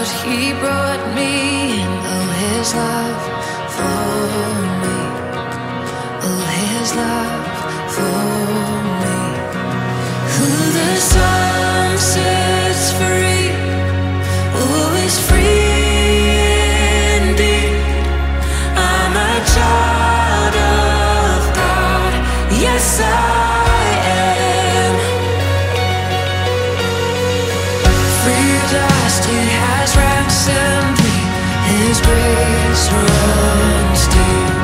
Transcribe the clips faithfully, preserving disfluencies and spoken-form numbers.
He brought me in. Oh, his love for me. Oh, his love for me. Who the sun sets free, oh, is free indeed. I'm a child of God. Yes, I am. Free at last, He has ransomed me. His grace runs deep.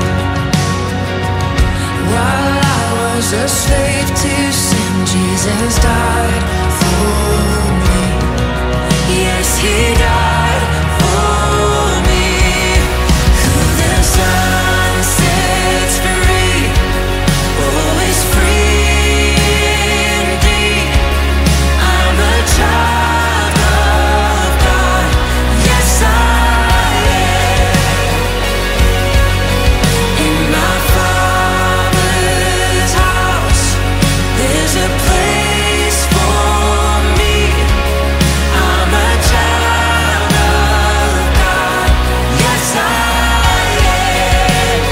While I was a slave to sin, Jesus died for me. Yes, He died for me. Who the Son sets free, oh, is free indeed. I'm a child of God. Yes, I am. In my Father's house, there's a place for me. I'm a child of God. Yes, I am.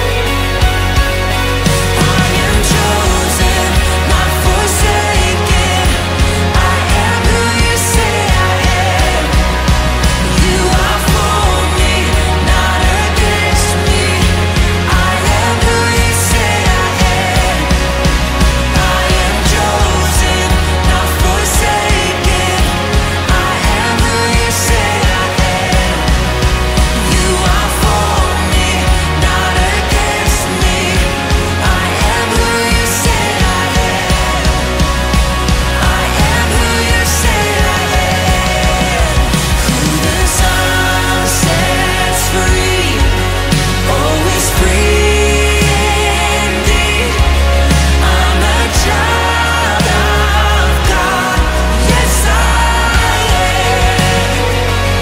I am chosen, not forsaken. I am who you say I am. You are for me, not against me. I am who you say I am. I am chosen, not forsaken. I am who you say I am. You are for me, not against me. I am who you say I am. I am who you say I am. Who the Son sets free, oh, is free indeed. I'm a child of God. Yes, I am.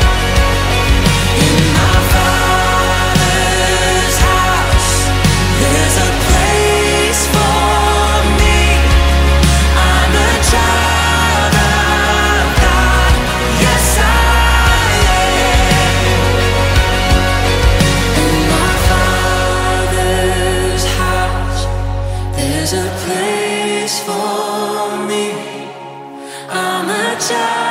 In my Father's house, there's a place for me. I'm a child of God. Yes, I am. In my Father's house, there's a place for me. I'm a child